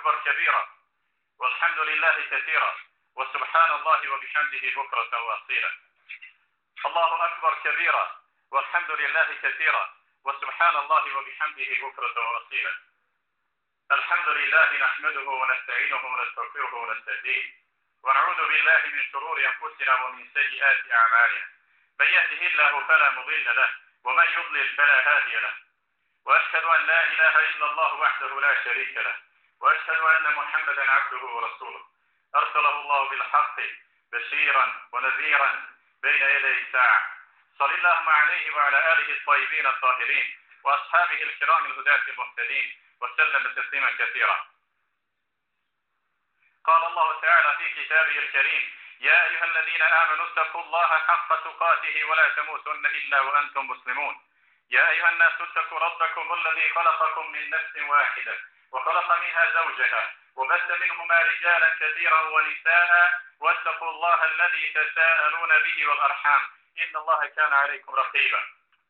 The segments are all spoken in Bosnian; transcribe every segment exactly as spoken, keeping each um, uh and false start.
أكبر كبيرا والحمد لله كثيرا وسبحان الله وبحمده بكرة وأصيلا. الله أكبر كبيرا والحمد لله كثيرا وسبحان الله وبحمده بكرة وأصيلا. الحمد لله نحمده ونستعينه ونستغفره ونستهديه ونعوذ بالله من شرور أنفسنا ومن سيئات أعمالنا. من يهده الله فلا مضل له ومن يضلل فلا هادي له. وأشهد أن لا إله إلا الله وحده لا شريك له وأشهد أن محمدا عبده ورسوله أرسله الله بالحق بشيرا ونذيرا بين يدي الساعة. صلى اللهم عليه وعلى آله الطيبين الطاهرين وأصحابه الكرام الهداة المهتدين وسلم تسليما كثيرا. قال الله تعالى في كتابه الكريم: يا أيها الذين آمنوا اتقوا الله حق تقاته ولا تموتن إلا وأنتم مسلمون. يا أيها الناس اتقوا ربكم الذي خلقكم من نفس واحدة وخلق منها زوجها وبث منهما رجالا كثيرا ونساء واتقوا الله الذي تساءلون به والأرحام إن الله كان عليكم رقيبا.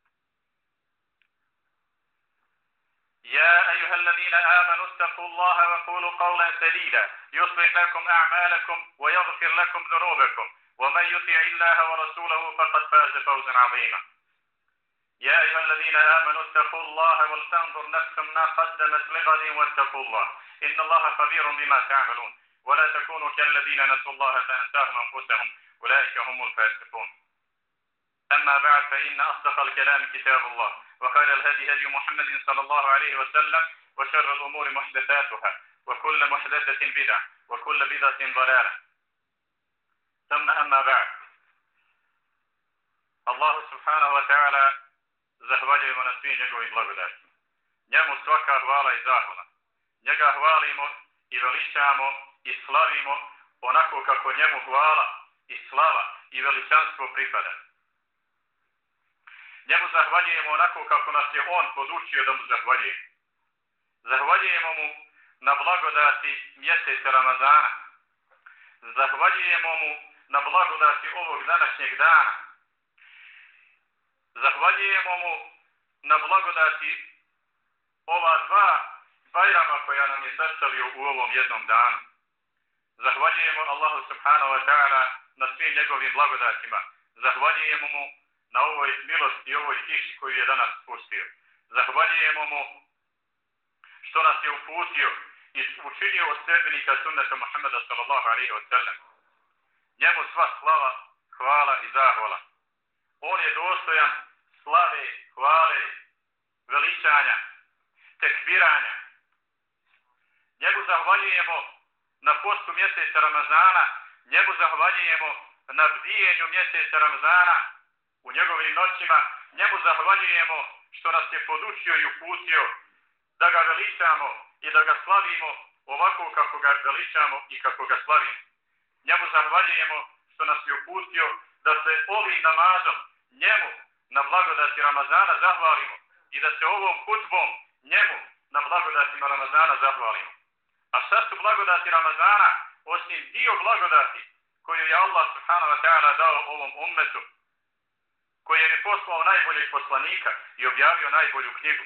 يا أيها الذين آمنوا اتقوا الله وقولوا قولا سديدا يصلح لكم أعمالكم ويغفر لكم ذنوبكم ومن يطع الله ورسوله فقد فاز فوزا عظيما. يا أيها الذين آمنوا اتقوا الله ولتنظر نفس ما قدمت لغد واتقوا الله إن الله خبير بما تعملون ولا تكونوا كالذين نسوا الله فأنساهم أنفسهم أولئك هم الفاسقون. أما بعد فإن أصدق الكلام كتاب الله وخير الهدي هدي محمد صلى الله عليه وسلم وشر الأمور محدثاتها وكل محدثة بدعة وكل بدعة ضلالة. ثم أما بعد. الله سبحانه وتعالى zahvaljujemo na svim njegovim blagodatima. Njemu svaka hvala i zahvala. Njega hvalimo i veličamo i slavimo onako kako njemu hvala i slava i veličanstvo pripada. Njemu zahvaljujemo onako kako nas je on podučio da mu zahvaljujemo. Zahvaljujemo mu na blagodati mjeseca Ramazana. Zahvaljujemo mu na blagodati ovog današnjeg dana. Zahvaljujemo mu na blagodati ova dva bajrama koja nam je sastavio u ovom jednom danu. Zahvaljujemo Allahu subhanahu wa ta'ala na svim njegovim blagodatima. Zahvaljujemo mu na ovoj milosti i ovoj kiši koju je danas spustio. Zahvaljujemo mu što nas je uputio i učinio od sledbenika sunneta Muhammeda sallallahu alaihi wa sallam. Njemu sva slava, hvala i zahvala. On je dostojan slave, hvale, veličanja, tekbiranja. Njemu zahvaljujemo na postu mjeseca Ramazana, njemu zahvaljujemo na bdijenju mjeseca Ramazana u njegovim noćima, njemu zahvaljujemo što nas je podučio i uputio da ga veličamo i da ga slavimo ovako kako ga veličamo i kako ga slavimo. Njemu zahvaljujemo što nas je uputio da se ovim namazom njemu na blagodati Ramazana zahvalimo i da se ovom hutbom njemu na blagodatima Ramazana zahvalimo. A šta su blagodati Ramazana osim dio blagodati koju je Allah subhanahu wa ta'ala dao ovom ummetu, koji je poslao najboljeg poslanika i objavio najbolju knjigu.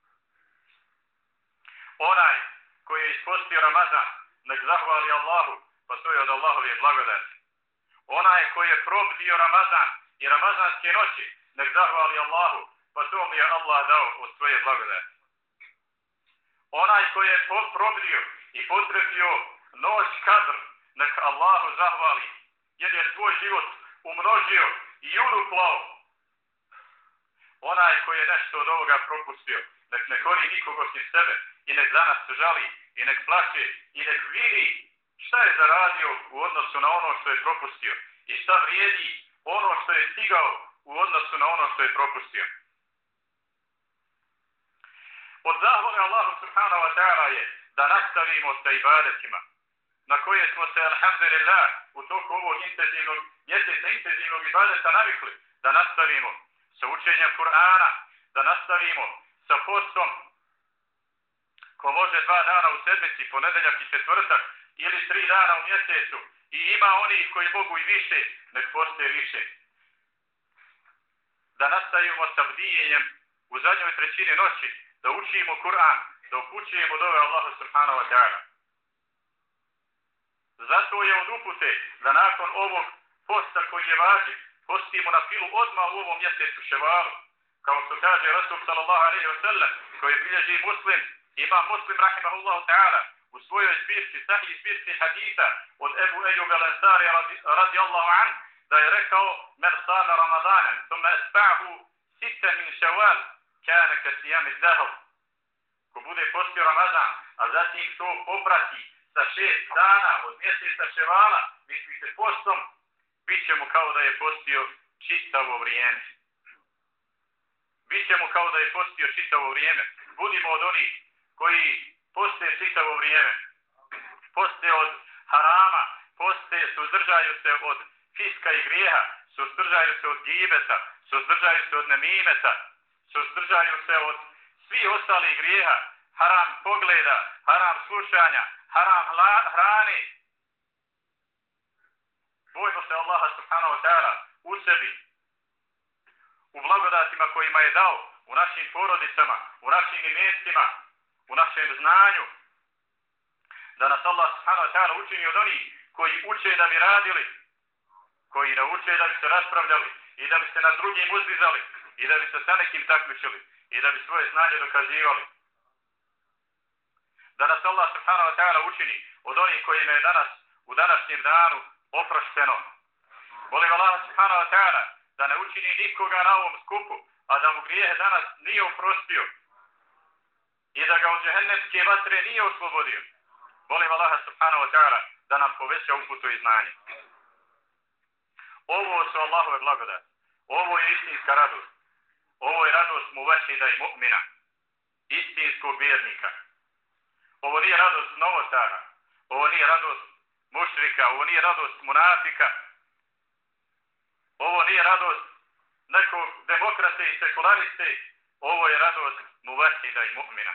Onaj koji je ispostio Ramazan, nek zahvali Allahu, pa to je od Allahove blagodati. Onaj koji je probdio Ramazan i Ramazanske noći, nek zahvali Allahu, pa to mi je Allah dao od svoje blagodati. Onaj koji je probdio i potrefio noć kadr, nek Allahu zahvali, jer je svoj život umnožio i uduplao. Onaj koji je nešto od ovoga propustio, nek ne kori nikog osim sebe i nek danas se žali i nek plaće i nek vidi šta je zaradio u odnosu na ono što je propustio i šta vrijedi ono što je stigao u odnosu na ono što je propustio. Od zahvale Allahu subhanahu wa ta'ala je da nastavimo sa ibadetima, na koje smo se, alhamdulillah, u toku ovog intenzivnog, mjeseca intenzivnog ibadeta navikli, da nastavimo sa učenjem Kur'ana, da nastavimo sa postom, ko može dva dana u sedmici, ponedeljak i četvrtak, ili tri dana u mjesecu, i ima onih koji mogu i više, nek postoje više. Da nastavimo sa bdijenjem u zadnjoj trećini noći, da učimo Kur'an, da upućujemo dove Allahu subhanahu wa ta'ala. Zato je od upute da nakon ovog posta koji je važan, postimo na filu odmah u ovom mjesecu Ševalu. Kao što kaže Rasul sallallahu alejhi ve sellem, koji bilježi Muslim, ima Muslim rahimahullahu ta'ala, u svojoj zbirci, sahih zbirci hadisa od Ebu Ejuba al-Ansari radijallahu anhu, da je rekao: "Men sama Ramadanan, thumma asba'ahu sita min Ševal, kana ka siyami dahr." Ko bude postio Ramazan, a zatim to poprati sa šest dana od mjeseca Ševala, mislite postom, bit će mu kao da je postio čitavo vrijeme. Biće mu kao da je postio čitavo vrijeme. Budimo od onih koji poste čitavo vrijeme. Poste od harama, poste, suzdržaju se od fiska i grijeha, suzdržaju se od gibeta, suzdržaju se od nemimeta, suzdržaju se od svih ostalih grijeha, haram pogleda, haram slušanja, haram hrane. Bojmo se Allaha subhanahu wa ta'ala u sebi, u blagodatima kojima je dao, u našim porodicama, u našim imecima, u našem znanju. Da nas Allah subhanahu wa ta'ala učini od onih koji uče da bi radili, koji ne uče da bi se raspravljali i da bi se na drugim uzdizali i da bi se sa nekim takmičili i da bi svoje znanje dokazivali. Da nas Allah subhanahu wa ta'ala učini od onih kojima je danas, u današnjem danu, oprošteno. Molim Allah subhanahu wa ta'ala da ne učini nikoga na ovom skupu, a da mu grijehe danas nije oprostio i da ga od džehennemske vatre nije oslobodio. Molim Allaha subhanahu wa ta'ala da nam poveća uputu i znanje. Ovo su Allahove blagodati. Ovo je istinska radost. Ovo je radost muvahida i mu'mina, istinskog vjernika. Ovo nije radost novotara. Ovo nije radost mušrika. Ovo nije radost munafika. Ovo nije radost nekog demokrate i sekulariste. Ovo je radost muvahida i mu'mina.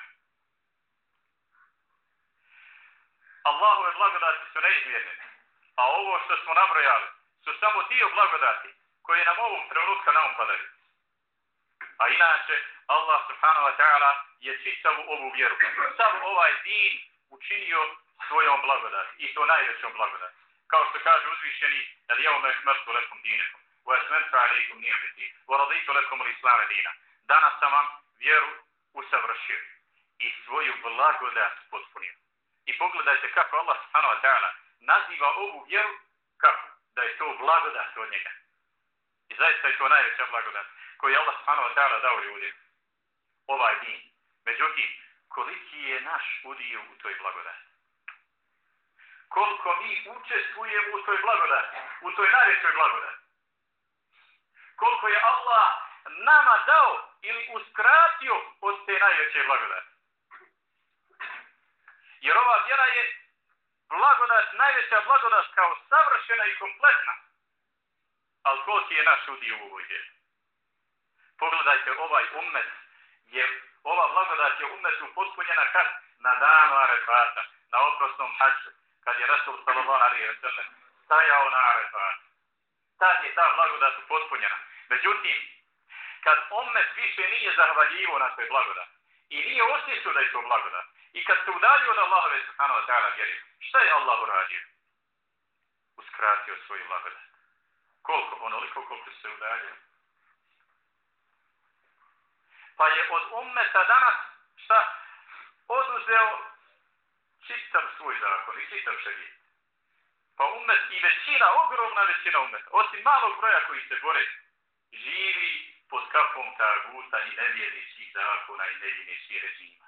Allahove blagodati su neizmjerne, a ovo što smo nabrojali su samo dio blagodati koje nam ovog trenutka naumpadaju. A inače, Allah subhanahu wa ta'ala je čitavu ovu vjeru, sav ovaj din učinio svojom blagodati i to najvećom blagodati. Kao što kaže uzvišeni: "El-jevme ekmeltu lekum dinekum, wa atmemtu alejkum ni'meti, wa raditu lekum al-islame dina." Danas sam vam vjeru usavršio i svoju blagodat potpunio. I pogledajte kako Allah subhanahu wa ta'ala naziva ovu vjeru, kako? Da je to blagodat od njega. I zaista je to najveća blagodat koju je Allah subhanahu wa ta'ala dao ljudima. Ovaj din. Međutim, koliki je naš udio u toj blagodati? Koliko mi učestvujemo u toj blagodati, u toj najvećoj blagodati? Koliko je Allah nama dao ili uskratio od te najveće blagodati? Jer ova vjera je blagodat, najveća blagodat kao savršena i kompletna. Ali koliki je naš udio u ovoj vjeri? Pogledajte, ovaj ummet je, ova blagodat je ummetu potpunjena kad? Na danu Arefata, na oprosnom hađu, kad je Rasul sallallahu alejhi ve sellem stajao na Arefatu. Tad je ta blagodat potpunjena. Međutim, kad ummet više nije zahvaljivo na toj blagodat i nije osjećao da je to blagodat, i kad se udalio od Allahove subhanahu wa ta'ala vjeri, šta je Allah uradio? Uskratio svoju blagodat. Koliko? Onoliko koliko se udalio. Pa je od ummeta danas šta? Oduzeo čitav svoj zakon i čitav šerijet. Pa ummet i većina, ogromna većina ummeta, osim malog broja koji se bore, živi pod kapom taguta i nevjerničkih zakona i nevjerničkih režima.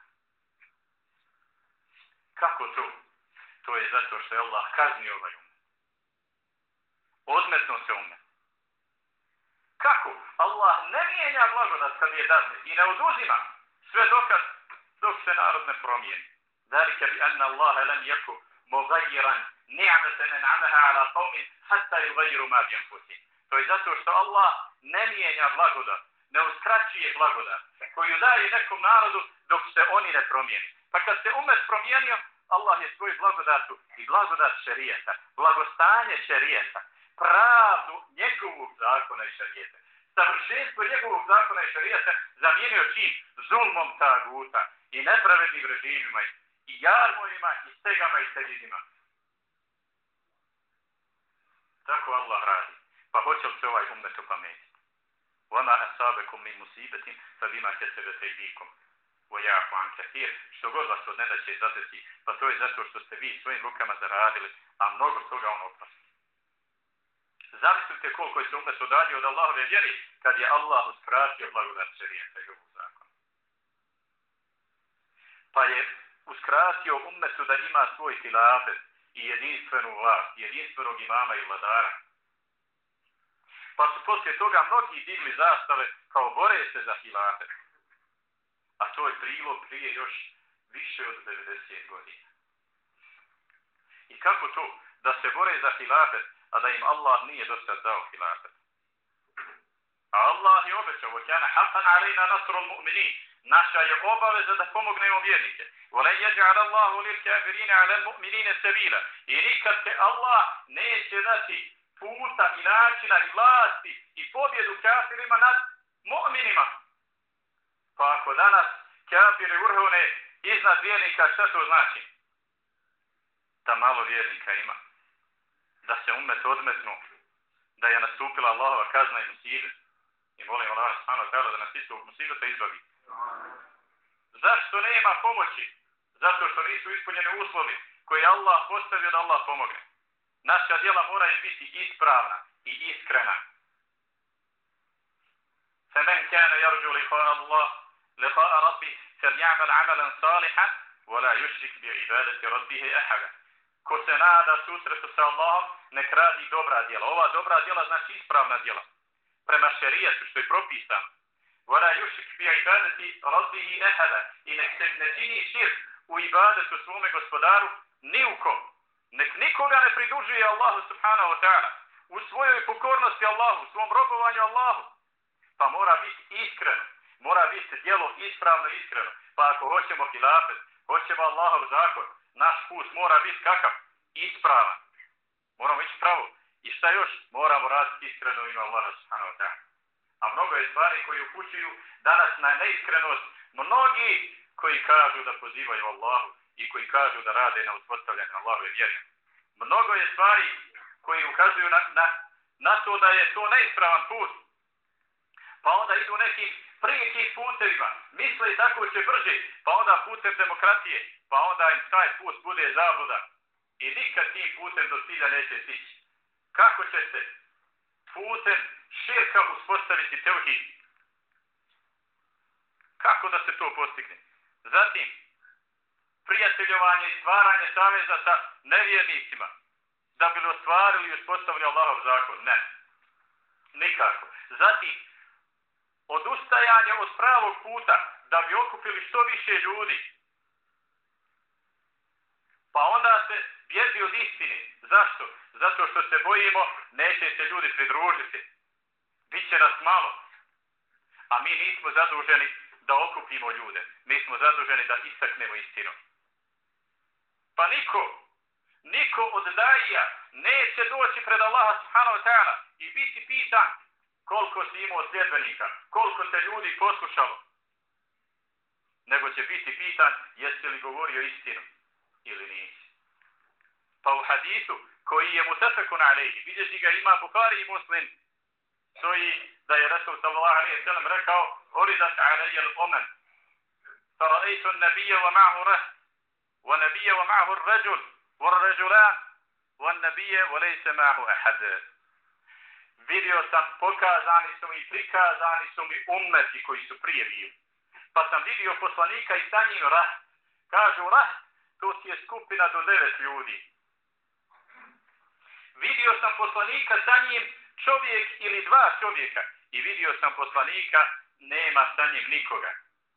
Kako to? To je zato što je Allah kaznio ovaj ummet. Odmetno se ummet. Kako? Allah ne mijenja blagodat kad je dadne i ne oduzima sve dokad dok se narod ne promijeni. Zalika bi anna Allaha lam yaku mughayyiran ni'matan an'amaha ala qaumin hatta yughayyiru ma bi anfusihim. To je zato što Allah ne mijenja blagodat, ne uskraćuje blagodat koju daje nekom narodu dok se oni ne promijeni. Pa kad se ummet promijenio, Allah je svoju blagodatu i blagodat šerijeta, blagostanje šerijeta, pravdu njegovog zakona i šerijeta, savršenstvo njegovog zakona i šerijeta zamijenio čim? Zulmom taguta i nepravednim režimima i jarmovima i stegama i steđenjima. Tako Allah radi. Pa hoće li se ovaj ummet opametiti? وَمَا أَصَابَكُم مِّن مُّصِيبَةٍ فَبِمَا كَسَبَتْ أَيْدِيكُم وَيَعْفُ عَن كَثِيرٍ. Što god vas od nedaće zadesi, pa to je zato što ste vi svojim rukama zaradili, a mnogo toga on oprosti. Zamislite koliko je se ummet udaljio od Allahove vjeri kad je Allah uskratio blagodat šerijata i ovog zakona. Pa je uskratio ummetu da ima svoj hilafet i jedinstvenu vlast, jedinstvenog imama i vladara. Pa su poslije toga mnogi digli zastave kao bore se za hilafet. A to je bilo prije još više od devedeset godina. I kako to? Da se bore za hilafet, a da im Allah nije dosad dao hilafet. A Allah je obećao, وَكَانَ حَقًّا عَلَيْنَا نَصْرُ الْمُؤْمِنِينَ. Naša je obaveza da pomognemo vjernike. وَلَنْ يَجْعَلَ اللَّهُ لِلْكَافِرِينَ عَلَى الْمُؤْمِنِينَ سَبِيلًا. I nikad se Allah neće dati puta i načina i vlasti i pobjedu kafirima nad mu'minima. Pa ako danas kafiri vrhovne iznad vjernika, šta to znači? Da malo vjernika ima. Da se ummet odmetnu. Da je nastupila Allahova kazna i musibet. I molim Allah subhanahu wa ta'ala da nas istog musibeta izbavi. Zašto nema pomoći? Zato što nisu ispunjeni uslovi koje Allah postavio da Allah pomogne. Naša djela moraju biti ispravna i iskrena. فَمَنْ كَانَ يَرْجُو لِقَاءَ اللَّهِ لِقَاءَ رَبِّهِ فَلْيَعْمَلْ عَمَلًا صَالِحًا وَلَا يُشْرِكْ بِعِبَادَةِ رَبِّهِ أَحَدًا. Ko se nada susretu sa Allahom, nek radi dobra djela. Ova dobra djela znači ispravna djela. Prema šerijatu što je propisano. وَلَا يُشْرِكْ بِعِبَادَةِ رَبِّهِ أَحَدًا. I nek se ne čini širk u ibadetu svome gospodaru ni u kom. Nek nikoga ne pridružuje Allahu subhanahu wa ta'ala. U svojoj pokornosti Allahu, u svom robovanju Allahu. Pa mora biti iskreno. Mora biti djelo ispravno iskreno. Pa ako hoćemo hilafet, hoćemo Allahov zakon, naš put mora biti kakav? Ispravan. Moramo ići pravo. I šta još? Moramo raditi iskreno u ime Allaha subhanahu wa ta'ala. A mnogo je stvari koji upućuju danas na neiskrenost. Mnogi koji kažu da pozivaju Allahu i koji kažu da rade na uspostavljanju Allahove vjere. Mnogo je stvari koji ukazuju na, na, na to da je to neispravan put. Pa onda idu nekim prijekim putevima. Misle i tako će brže. Pa onda putem demokratije. Pa onda im taj put bude zabluda. I nikad tim putem do cilja neće stići. Kako će se putem širka uspostaviti tevhid? Kako da se to postigne? Zatim, prijateljovanje i stvaranje saveza sa nevjernicima. Da bi ostvarili i uspostavili Allahov zakon. Ne. Nikako. Zatim, odustajanje od pravog puta da bi okupili što više ljudi. Pa onda se bježi od istine. Zašto? Zato što se bojimo neće se ljudi pridružiti. Biće nas malo. A mi nismo zaduženi da okupimo ljude. Mi smo zaduženi da istaknemo istinu. Pa niko, niko od daija neće doći pred Allaha subhanahu wa ta'ala i biti pitan koliko si imao sljedbenika, koliko te ljudi poslušalo. Nego će biti pitan jesi li govorio istinu ili nisi. Pa u hadisu koji je mutafekun alejhi, bilježi ga Imam Buhari i Muslim, stoji da je Rasul sallallahu alejhi ve sellem rekao uridat alejja al-umam fara'aytu an-nabiyya wa ma'ahu rahb wa nabiyya wa ma'ahu ar-rajul wa ar-rajulan wa an-nabiyya wa laysa ma'ahu ahad. Vidio sam, pokazani su mi, prikazani su mi ummeti koji su prije bili. Pa sam vidio poslanika i sa njim rahb. Kažu rahb, to ti je skupina do devet ljudi. Vidio sam poslanika sa njim čovjek ili dva čovjeka. I vidio sam poslanika, nema sa njim nikoga.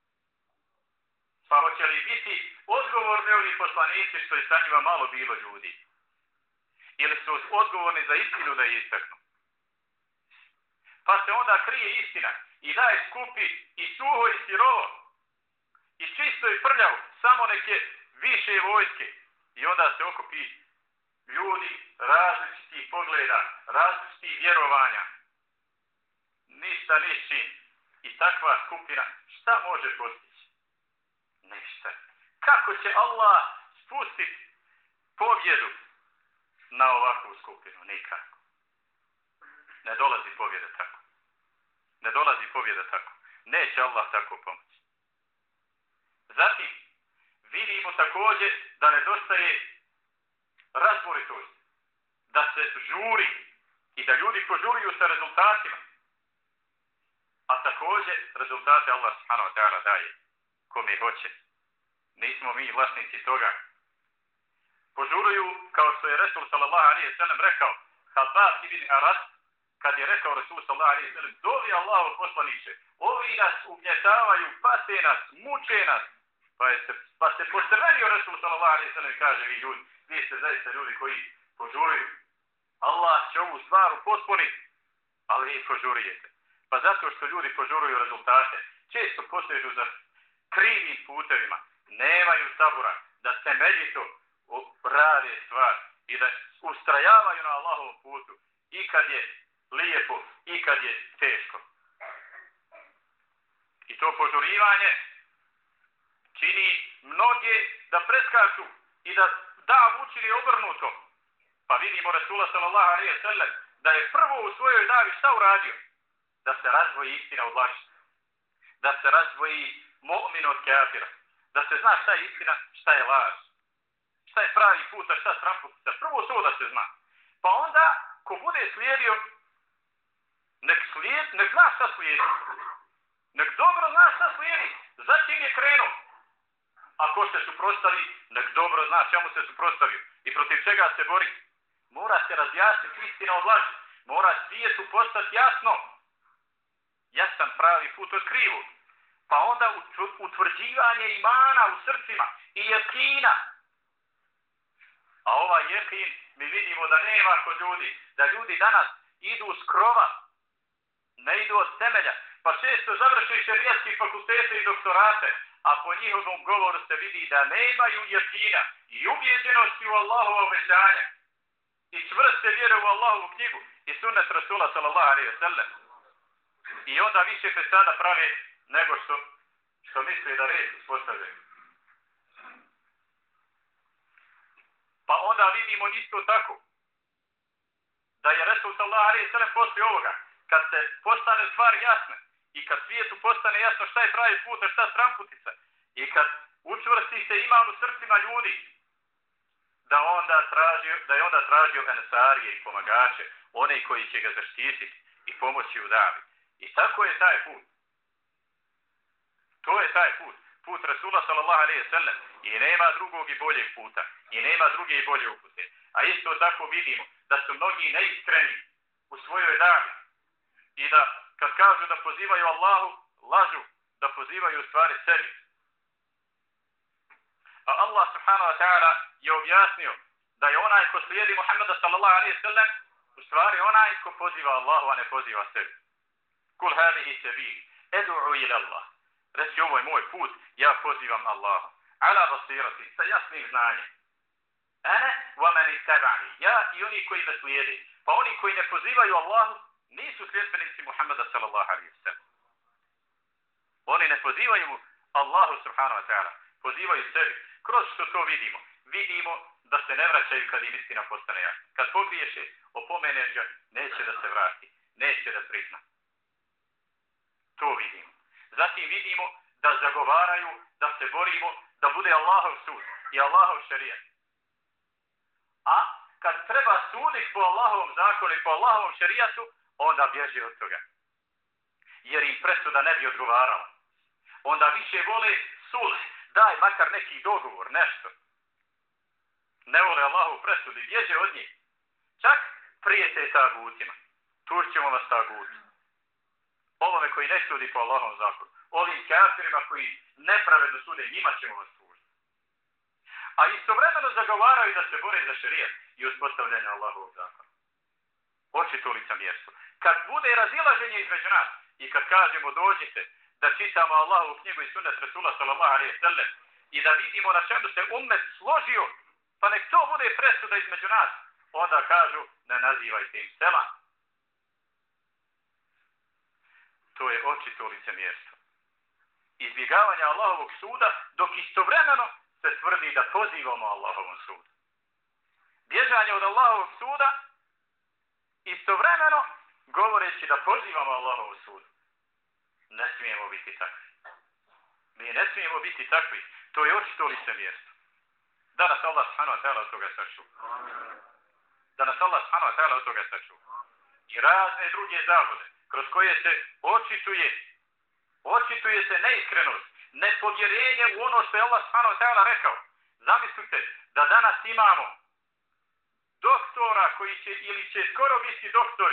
Pa hoće li biti odgovorni ovi poslanici što je sa njima malo bilo ljudi? Ili su odgovorni za istinu da je istaknu? Pa se onda krije istina i daje skupi i suho i sirovo. I čisto i prljavo, samo neke više vojske. I onda se okupi ljudi različitih pogleda, različitih vjerovanja. Ništa ničim. I takva skupina šta može postići? Ništa. Kako će Allah spustiti pobjedu na ovakvu skupinu? Nikako. ne dolazi pobjeda tako. Ne dolazi pobjeda tako. Neće Allah tako pomoći. Zatim, vidimo također da nedostaje razboritost, da se žuri i da ljudi požuruju sa rezultatima. A također rezultate Allah subhanahu wa ta'ala daje kome hoće. Nismo mi vlasnici toga. Požuruju, kao što je Resul sallallahu alejhi ve sellem rekao, Habab ibn Arat, kad je rekao Resul sallallahu alejhi ve sellem, dovi Allahu poslaniče, ovi nas ugnjetavaju, pate nas, muče nas. Pa, je se, pa se postrvenio Resul sallallahu alejhi ve sellem i kaže, vi ljudi, vi ste zaista ljudi koji požuruju. Allah će ovu stvar potpuniti, ali vi požurujete. Pa zato što ljudi požuruju rezultate, često posežu za krivim putevima, nemaju sabura da temeljito rade stvar i da ustrajavaju na Allahovom putu i kad je lijepo i kad je teško. I to požurivanje čini mnoge da preskaču i da davu učini obrnutom. Pa vidimo Rasula sallallahu alejhi ve sellem da je prvo u svojoj davi šta uradio? Da se razdvoji istina od laži. Da se razdvoji mu'min od kafira. Da se zna šta je istina, šta je laž. Šta je pravi put, a šta stramputica. Prvo to da se zna. Pa onda, ko bude slijedio, nek slijed, nek zna šta slijedi. Nek dobro zna šta slijedi. Zatim je krenuo. Ako se suprotstavi, nek dobro zna čemu se suprotstavio i protiv čega se bori. Mora se razjasniti istina od laži. Mora svijetu postati jasno. Jasan pravi put od krivog. Pa onda utvrđivanje imana u srcima i jekina. A ovaj jekin mi vidimo da nema kod ljudi. Da ljudi danas idu s krova. Ne idu od temelja. Pa često završi šerijatski fakultete i doktorate. A po njihovom govoru se vidi da nemaju jekina i ubjeđenosti u Allahovo obećanje. I čvrste vjere u Allahovu knjigu i sunnet Rasula sallallahu alejhi ve sellem. I onda više fesada prave nego što, što misle da red uspostavljaju. Pa onda vidimo isto tako da je Resul sallallahu alejhi ve sellem poslije ovoga, kad se postane stvar jasna i kad svijetu postane jasno šta je pravi put, a šta stramputica i kad učvrsti se iman u srcima ljudi, da onda tražio, da je onda tražio ensarije i pomagače, one koji će ga zaštititi i pomoći u davi. I tako je taj put. To je taj put. Put Rasula sallallahu alejhi ve sellem. I nema drugog i boljeg puta. I nema druge i bolje upute. A isto tako vidimo da su mnogi neiskreni u svojoj davi. I da kad kažu da pozivaju Allahu, lažu da pozivaju u stvari sebi. A Allah subhanahu wa ta'ala je objasnio da je onaj ko slijedi Muhammeda sallallahu alejhi ve sellem u stvari onaj ko poziva Allahu, a ne poziva sebi. Kul hadihi sabili ed'u ila Allah. Reci, ovo je moj put, ja pozivam Allahu. Ala basirati, sa jasnim znanjem. Ana wa man ittaba'ani, ja i oni koji me slijede. Pa oni koji ne pozivaju Allahu nisu sljedbenici Muhammeda sallallahu alejhi ve sellem. Oni ne pozivaju Allahu subhanahu wa ta'ala, pozivaju sebi. Kroz što to vidimo? Vidimo da se ne vraćaju kad im istina postane jasna. Kad pogriješe, opomeneš ga, neće da se vrati, neće da prizna. To vidimo. Zatim vidimo da zagovaraju, da se borimo, da bude Allahov sud i Allahov šerijat. A kad treba suditi po Allahovom zakonu i po Allahovom šerijatu, onda bježi od toga. Jer im presuda ne bi odgovarala. Onda više vole sulh, daj makar neki dogovor, nešto. Ne vole Allahovu presudu i bježe od njih. Čak prijete tagutima. Tužćemo vas taguti. Ovome koji ne sudi po Allahovom zakonu. Ovim kafirima koji nepravedno sude, njima ćemo vas tužiti. A istovremeno zagovaraju da se bore za šerijat i uspostavljanje Allahovog zakona. Očito licemjerstvo. Kad bude razilaženje između nas i kad kažemo dođite da čitamo Allahovu knjigu i sunnet Rasula sallallahu alejhi ve sellem i da vidimo na čemu se ummet složio, pa nek to bude presuda između nas, onda kažu ne nazivajte im selam. To je očito licemjerstvo. Izbjegavanje Allahovog suda, dok istovremeno se tvrdi da pozivamo Allahovom sudu. Bježanje od Allahovog suda, istovremeno govoreći da pozivamo Allahovu sudu. Ne smijemo biti takvi. Mi ne smijemo biti takvi. To je očito licemjerstvo. Da nas Allah subhanahu wa ta'ala od toga sačuva. Da nas Allah subhanahu wa ta'ala od toga sačuva. I razne druge zavode kroz koje se očituje, očituje se neiskrenost, nepovjerenje u ono što je Allah subhanahu wa ta'ala rekao. Zamislite da danas imamo doktora koji će ili će skoro biti doktori,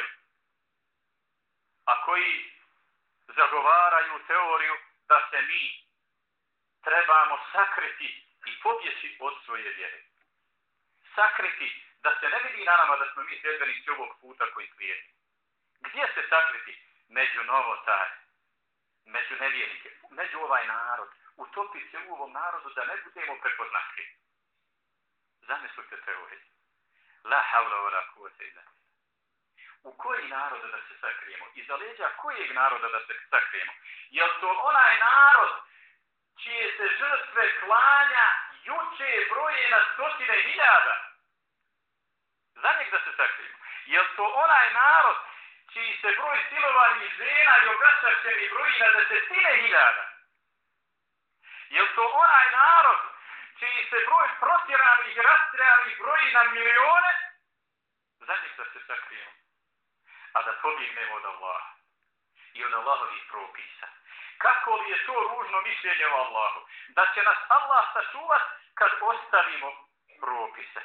a koji zagovaraju teoriju da se mi trebamo sakriti i pobjeći od svoje vjere. Sakriti, da se ne vidi na nama da smo mi sljedbenici ovog puta koji slijedi. Gdje se sakriti? Među novotare, među nevjernike, među ovaj narod. Utopiti se u ovom narodu da ne budemo prepoznatljivi. Zamislite teoriju. La havla wa la kuvvete illa billah. U koji narod da se sakrijemo? Iza leđa kojeg naroda da se sakrijemo? Jel to onaj narod čije se žrtve klanja juče broje na stotine hiljada? Za njeg da se sakrijemo. Jel to onaj narod čiji se broj silovanih žena i obraćačenih broji na desetine hiljada? Jel to onaj narod čiji se broj protjeranih i rastrejanih broji na milione? Za njeg da se sakrijemo. A da pobjegnemo od Allaha i od Allahovih propisa. Kako li je to ružno mišljenje o Allahu? Da će nas Allah sačuvat kad ostavimo propise.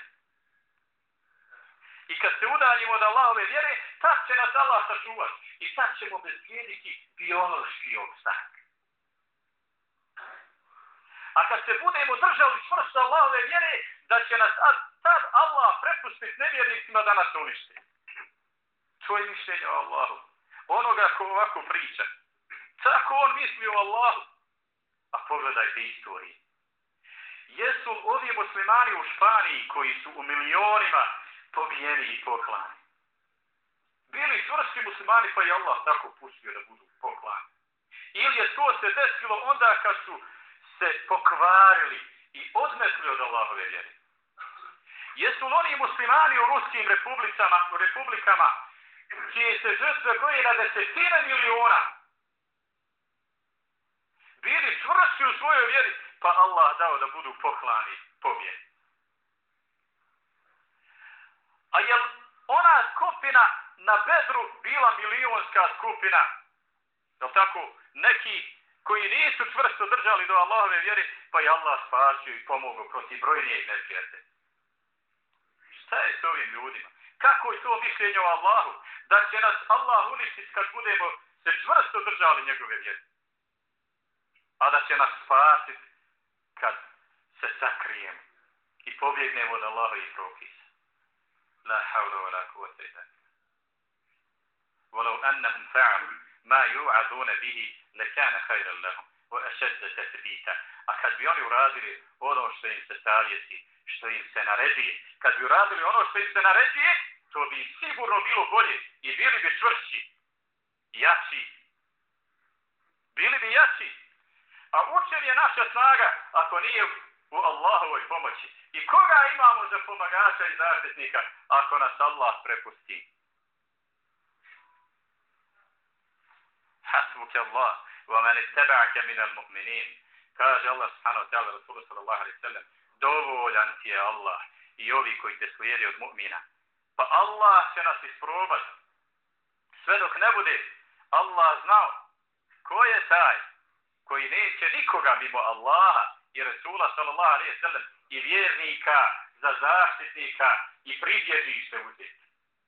I kad se udaljimo od Allahove vjere, tad će nas Allah sačuvat. I tad ćemo bezbijediti biološki opstanak. A kad se budemo držali čvrsto Allahove vjere, da će nas tad Allah prepustiti nevjernicima da nas uništi. To je mišljenje o Allahu. Onoga ko ovako priča. Tako on misli o Allahu. A pogledajte istoriju. Jesu ovi muslimani u Španiji koji su u milionima pobijeni i poklani? Bili čvrsti muslimani pa je Allah tako pustio da budu poklani? Ili je to se desilo onda kad su se pokvarili i odmetli od Allahove vjere? Jesu li oni muslimani u ruskim republikama, u republikama čije se žrtve broje na desetine miliona bili čvrsti u svojoj vjeri, pa Allah dao da budu poklani pobjedi? A je ona skupina na Bedru bila milionska skupina? Je tako? Neki koji nisu čvrsto držali do Allahove vjere, pa je Allah spasio i pomogao protiv brojnijeg neprijatelja. Šta je s ovim ljudima? Kako je to mišljenje o Allahu? Da će nas Allah uništiti kad budemo se čvrsto držali njegove vjere. A da će nas spasiti kad se sakrijemo i pobjegnemo od Allahovih propisa. La havla wa la kuvvete illa billah. Walau annahum fa'alu ma yu'aduna bihi lekana khayran lahum wa ashadda tathbita. A kad bi oni uradili ono što im se savjeti, što im se naređuje, kad bi uradili ono što im se naređuje, to bi im sigurno bilo bolje i bili bi čvršći, jači. Bili bi jači. A u čem je naša snaga ako nije u Allahovoj pomoći? I koga imamo za pomagača i zaštitnika ako nas Allah prepusti? Hasbuke Allah wa man ittaba'aka min al-mu'minin. Kaže Allah subhanahu wa ta'ala Rasulu sallallahu alaihi sallam, dovoljan ti je Allah i ovi koji te slijedi od mu'mina. Pa Allah će nas isprobati. Sve dok ne bude Allah znao ko je taj koji neće nikoga mimo Allaha i Rasula sallallahu alaihi sallam i vjernika za zaštitnika i pribježište uzeti.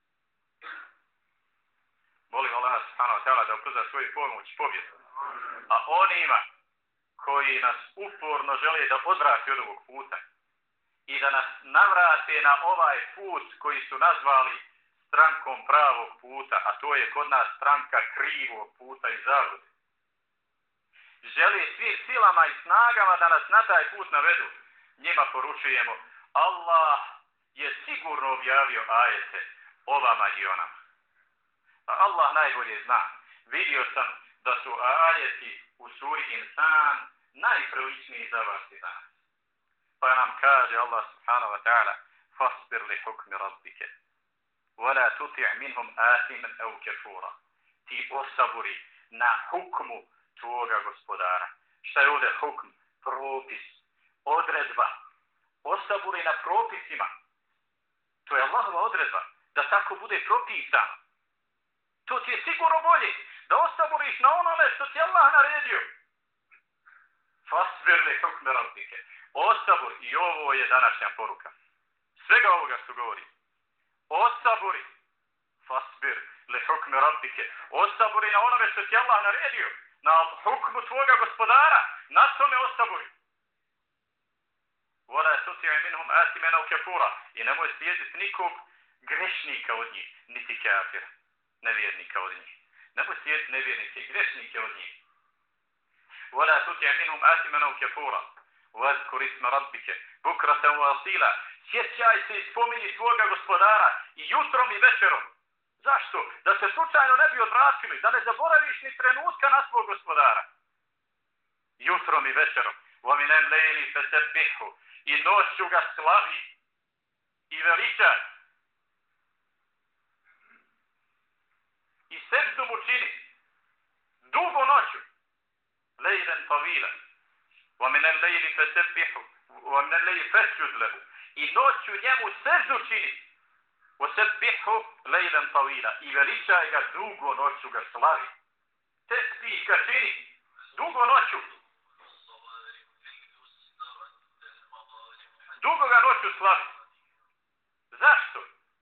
Molim Allah subhanahu wa ta'ala da uprza svoju pomoć i pobjedu. A onima koji nas uporno žele da odvrati od ovog puta i da nas navrate na ovaj put koji su nazvali strankom pravog puta, a to je kod nas stranka krivog puta i zavode. Žele svim silama i snagama da nas na taj put navedu. Njima poručujemo, Allah je sigurno objavio ajete o vama i onama. A Allah najbolje zna. Vidio sam da su ajeti u suri Insan najpriličniji za vas i danas. Pa nam kaže Allah subhanahu wa ta'ala, fasbir li hukmi rabbike. وَلَا تُطِعْ مِنْهُمْ آثِمًا أَوْ كَفُورًا. Ti osaburi na hukmu tvoga gospodara. Šta je ovdje hukm? Propis, odredba. Osaburi na propisima. To je Allahova odredba. Da tako bude propisano. To ti je sigurno bolje. Da osaburiš na onome što ti Allah naredio. Fasbir li hukme rabbike. Osabur, i ovo je današnja poruka. Svega ovoga što govori. Osaburi. Fasbir li hukme rabbike. Osaburi na onome što ti Allah naredio. Na hukmu tvoga gospodara. Na tome osaburi. وَلَا تُطِعْ مِنْهُمْ آثِمًا أَوْ كَفُورًا. I nemoj slijediti nikog grešnika od njih, niti kafira, nevjernika od njih. Nemoj slijediti nevjernike i grešnike od njih. وَلَا تُطِعْ مِنْهُمْ آثِمًا أَوْ كَفُورًا وَاذْكُرِ اسْمَ رَبِّكَ بُكْرَةً وَأَصِيلًا. Sjećaj se i spomeni svoga gospodara i jutrom i večerom. Zašto? Da se slučajno ne bi odvratili, da ne zaboraviš ni trenutka na svog gospodara. Jutrom i večerom. وَمِنَ اللَّيْلِ فَسَبِّحْهُ. I noću ga slavi i veličaj. I seždu mu čini dugo noću. Lejlen tavila. وَمِنَ اللَّيْلِ فَسَبِّحُ وَمِنَ اللَّيْلِ فَسْجُدْ لَهُ. I noću njemu seždu čini. وَسَبِّحُ لَيْلًا طَوِيلًا. I veličaj ga dugo noću ga slavi. Tesbih ga čini dugo noću. Dugo ga noću slavi. Zašto?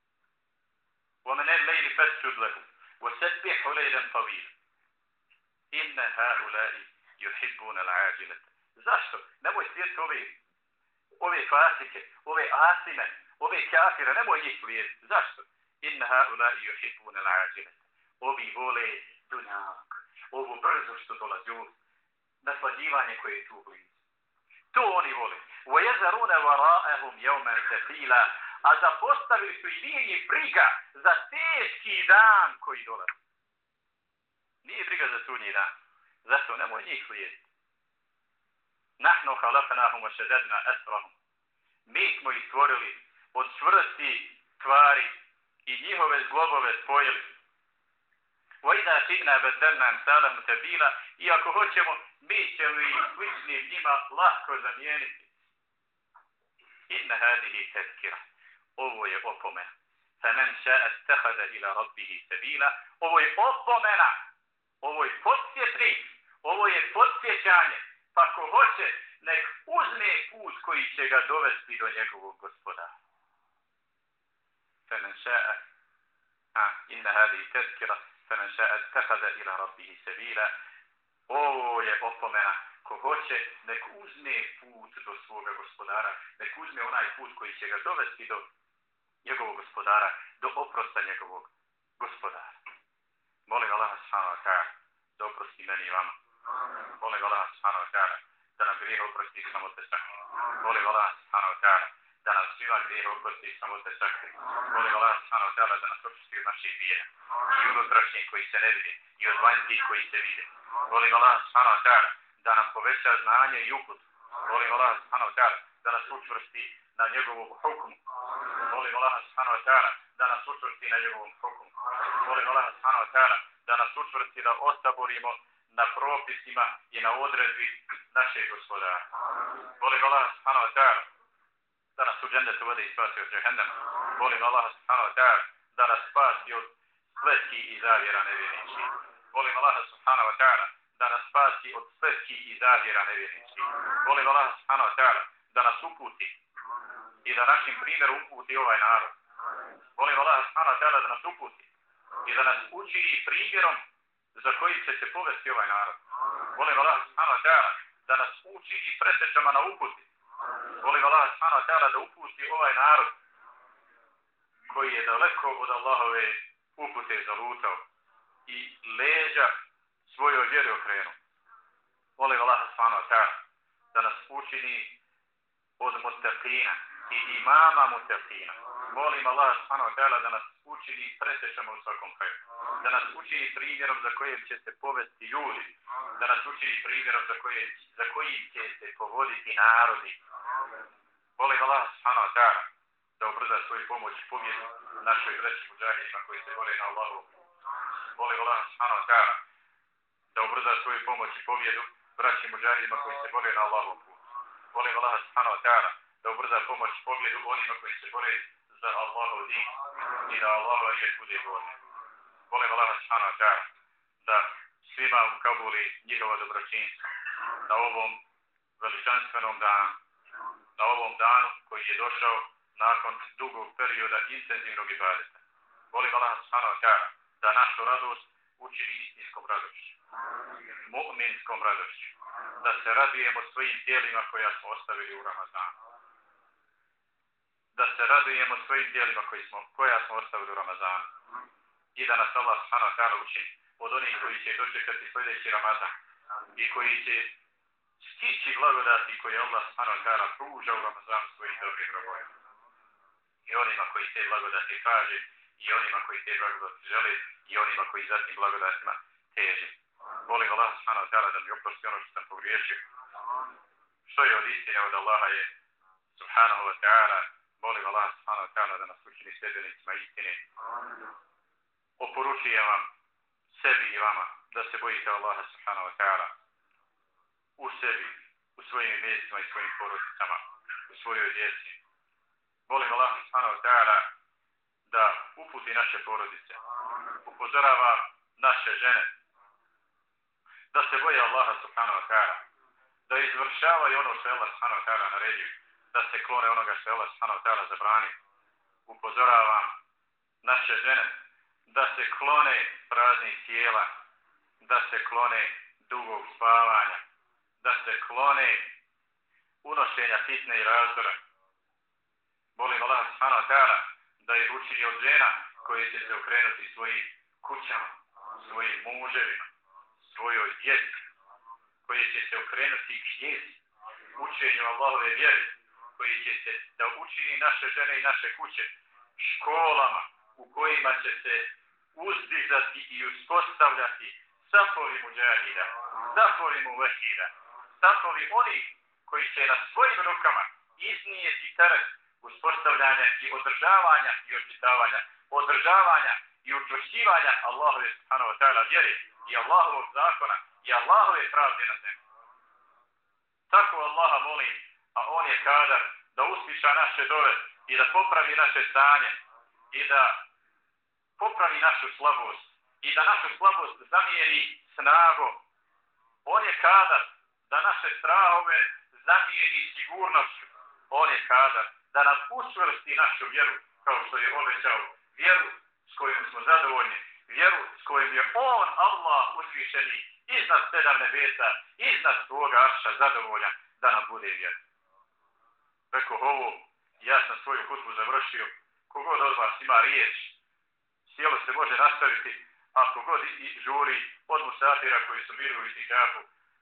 وَمِنَ اللَّيْلِ فَسْجُدْ لَهُ وَسَبِّحُ لَيْلًا طَوِيلًا إِنَّ هَؤُلَاءِ يُحِبُّونَ الْعَاجِلَةَ. Zašto? Nemoj slijediti ove, ove fasike, ove asime, ove kafire, nemoj njih slijediti. Zašto? إِنَّ هَؤُلَاءِ يُحِبُّونَ الْعَاجِلَةَ. Ovi vole dunjak, ovo brzo što dolazi, ovo naslađivanje koje je tu blizu. To oni vole. وَيَذَرُونَ وَرَاءَهُمْ يَوْمًا ثَقِيلًا. A zapostavili su i nije ih briga za teški dan koji dolazi. Nije briga za sudnji dan. Zato nemoj njih slijediti. نَحْنُ خَلَقْنَاهُمْ وَشَدَدْنَا أَسْرَهُمْ. Mi smo ih stvorili od čvrsti tvari i njihove zglobove spojili. وَإِذَا شِئْنَا بَدَّلْنَا أَمْثَالَهُمْ تَبْدِيلًا. I ako hoćemo, mi ćemo ih sličnim njima lako zamijeniti. إِنَّ هَذِهِ تَذْكِرَةٌ. Ovo je opomena. فَمَنْ شَاءَ اتَّخَذَ إِلَى رَبِّهِ سَبِيلًا. Ovo je opomena. Ovo je podsjetnik. Ovo je podsjećanje. Pa ko hoće, nek uzme put koji će ga dovesti do njegovog gospodara. فَمَنْ شَاءَ إِنَّ هَذِهِ تَذْكِرَةٌ فَمَنْ شَاءَ اتَّخَذَ إِلَى رَبِّهِ سَبِيلًا. Ovo je opomena. Ko hoće, nek uzme put do svoga gospodara. Nek uzme onaj put koji će ga dovesti do njegovog gospodara, do oprosta njegovog gospodara. Molim Allah subhanahu wa ta'ala da oprosti meni i vama. Molim Allah subhanahu wa ta'ala da nam grijehe oprosti samo te sakri. Molim Allah subhanahu wa ta'ala da nam svima grijehe oprosti samo te sakri. Molim Allah subhanahu wa ta'ala da nas oprosti od naših grijeha. I od unutrašnjih koji se ne vide, i od vanjskih koji se vide. Molim Allah subhanahu wa ta'ala da nam poveća znanje i uput. Molim Allah subhanahu wa ta'ala da nas učvrsti na njegovom hukmu. Molim Allah subhanahu wa ta'ala da nas učvrsti na njegovom hukmu. Molim Allah subhanahu wa ta'ala da nas učvrsti da ostaborimo na propisima i na odredbi našeg gospodara. Molim Allah subhanahu wa ta'ala da nas u džennetu vode i spasi od džehennema. Molim Allah subhanahu wa ta'ala da nas spasi od spletki i zavjera nevjerničkih. Molim Allah subhanahu wa ta'ala da nas spasi od spletki i zavjera nevjerničkih. Molim Allah subhanahu wa ta'ala da nas uputi i da našim primjerom uputi ovaj narod. Molim Allah subhanahu wa ta'ala da nas uputi i da nas učini primjerom za kojim će se povesti ovaj narod. Molim Allah subhanahu wa ta'ala da nas učini presečama na uputi. Molim Allah subhanahu wa ta'ala da uputi ovaj narod koji je daleko od Allahove upute zalutao i leđa svojoj vjeri okrenuo. Molim Allah subhanahu wa ta'ala da nas učini od mutaqina i imama mutaqina. Molim Allah subhanahu wa ta'ala da nas učini presečama u svakom hajru. Da nas učini primjerom za kojim će se povesti ljudi. Da nas učini primjerom za kojim, za kojim će se povoditi narodi. Molim Allah subhanahu wa ta'ala da ubrza svoju pomoć pomoć i pobjedu našoj braći mudžahidima koji se bore na Allahu. Molim Allah subhanahu wa ta'ala da ubrza svoju pomoć i pobjedu braći mudžahidima koji se bore na Allahu. Molim Allah subhanahu wa ta'ala da ubrza pomoć i pobjedu onima koji se bore za Allahov din i da Allahova riječ bude govorna. Molim Allah subhanahu wa ta'ala da svima ukabuli njihova dobročinstva na ovom veličanstvenom danu, na ovom danu koji je došao nakon dugog perioda intenzivnog ibadeta. Molim Allah subhanahu wa ta'ala da našu radost učini istinskom radošću, mu'minskom radošću, da se radujemo svojim tijelima koja smo ostavili u Ramazanu. Da se radujemo svojim tijelima koji smo, koja smo ostavili u Ramazanu. I da nas Allah subhanahu wa ta'ala učini od onih koji će dočekati sljedeći Ramazan i koji će stići blagodati koje Allah subhanahu wa ta'ala pruža u Ramazanu svojim dobrim robovima. I onima koji te blagodati traže, i onima koji te blagodati žele, i onima koji zatim blagodatima teže. Molim Allah subhanahu wa ta'ala da mi oprosti ono što sam pogriješio. Što je od istine od Allaha je subhanahu wa ta'ala. Molim Allah subhanahu wa ta'ala da nas učini sljedbenicima istine. Oporučujem vam, sebi i vama, da se bojite Allaha subhanahu wa ta'ala. U sebi, u svojim mjestima i svojim porodicama, u svojoj djeci. Molim Allah subhanahu wa ta'ala da uputi naše porodice, upozorava naše žene, da se boje Allaha subhanahu wa ta'ala, da izvršavaju ono što je Allah subhanahu wa ta'ala naredio, da se klone onoga što je Allah subhanahu wa ta'ala zabrani. Upozoravam naše žene da se klone praznih tijela, da se klone dugog spavanja, da se klone unošenja fitne i razdora. Molim Allah subhanahu wa ta'ala da ih učini od žena koje će se okrenuti svojim kućama, svojim muževima, svojoj djeci, koje će se okrenuti knjizi, učenju Allahove vjere, koji će se da učini naše žene i naše kuće školama u kojima će se uzdizati i uspostavljati safovi muđahida, safovi muvahida, safovi oni koji će na svojim rukama iznijeti teret uspostavljanja i održavanja i očitavanja, održavanja i učvršćivanja Allahove subhanahu wa ta'ala vjere i Allahovog zakona i Allahove pravde na zemlji. Tako Allaha molim, a on je kadar da usliša naše dove i da popravi naše stanje i da popravi našu slabost i da našu slabost zamijeni snagom. On je kadar da naše strahove zamijeni sigurnošću. On je kadar da nam učvrsti našu vjeru, kao što je obećao, vjeru s kojom smo zadovoljni, vjeru s kojom je on, Allah, uzvišeni, iznad sedam nebesa, iznad svoga arša zadovoljan da nam bude vjera. Rekao ovo, ja sam svoju hutbu završio, kogod od vas ima riječ, sjelo se može nastaviti, a kogod i žuri od musafira koji su bili u itikafu,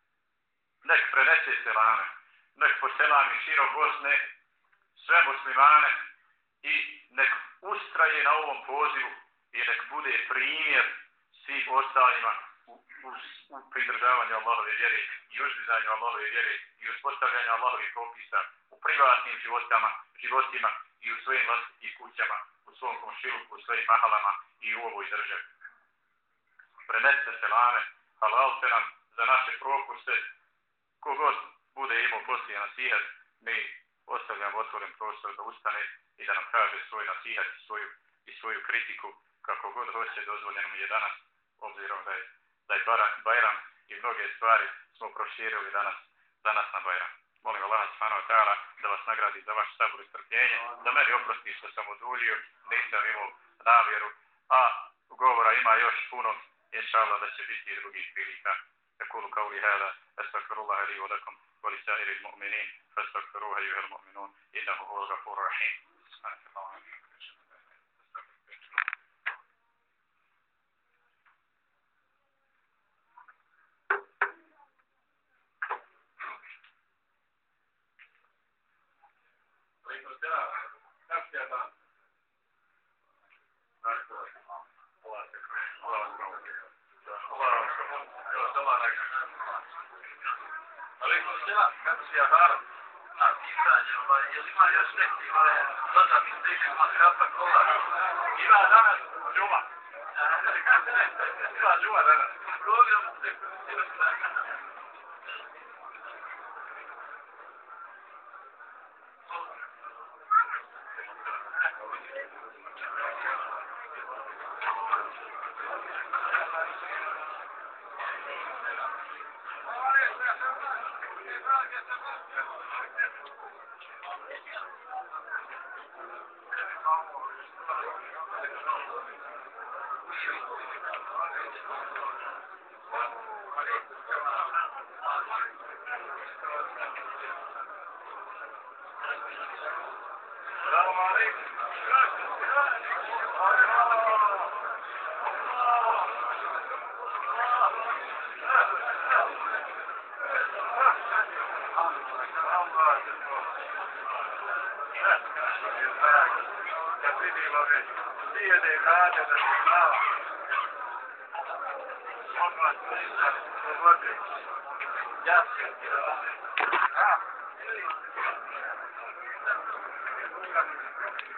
nek prenese selame, nek poselami širom Bosne, sve muslimane i nek ustraje na ovom pozivu i nek bude primjer svim ostalima u, u, u pridržavanju Allahove vjere i uzdizanju Allahove vjere i uspostavljanju Allahovih propisa u privatnim životama, životima i u svojim vlastitim kućama, u svom komšiluku, u svojim mahalama i u ovoj državi. Prenesite selame, halalte nam za naše propuste. Kogod bude imao poslije nasihat, mi ostavljamo otvoren prostor da ustane i da nam kaže svoj nasihat i svoju, i svoju kritiku kako god hoće. Dozvoljeno mi je danas, obzirom da je, da je Bajram i mnoge stvari smo proširili danas, danas na Bajram. Molim Allah subhanahu wa ta'ala da vas nagradi za vaš sabor i strpljenje, da meni oprosti što sam oduljio, nisam imao namjeru, a govora ima još puno, inša Allah da će biti i drugih prilika. أقول قولي هذا أستغفر الله لي ولكم ولسائر المؤمنين فاستغفروه أيها المؤمنون إنه هو الغفور الرحيم. سبحانك اللهم وبحمدك عليكم السلام. pitanje, ovaj, je li ima još neki ovaj, dodatni stik, maskata, kola? Ima danas džuma. Ima džuma danas. Program se Assalamu alaikum. Kad vidimo ove slijede nade da se znao, odmah se slobodi. Jasno.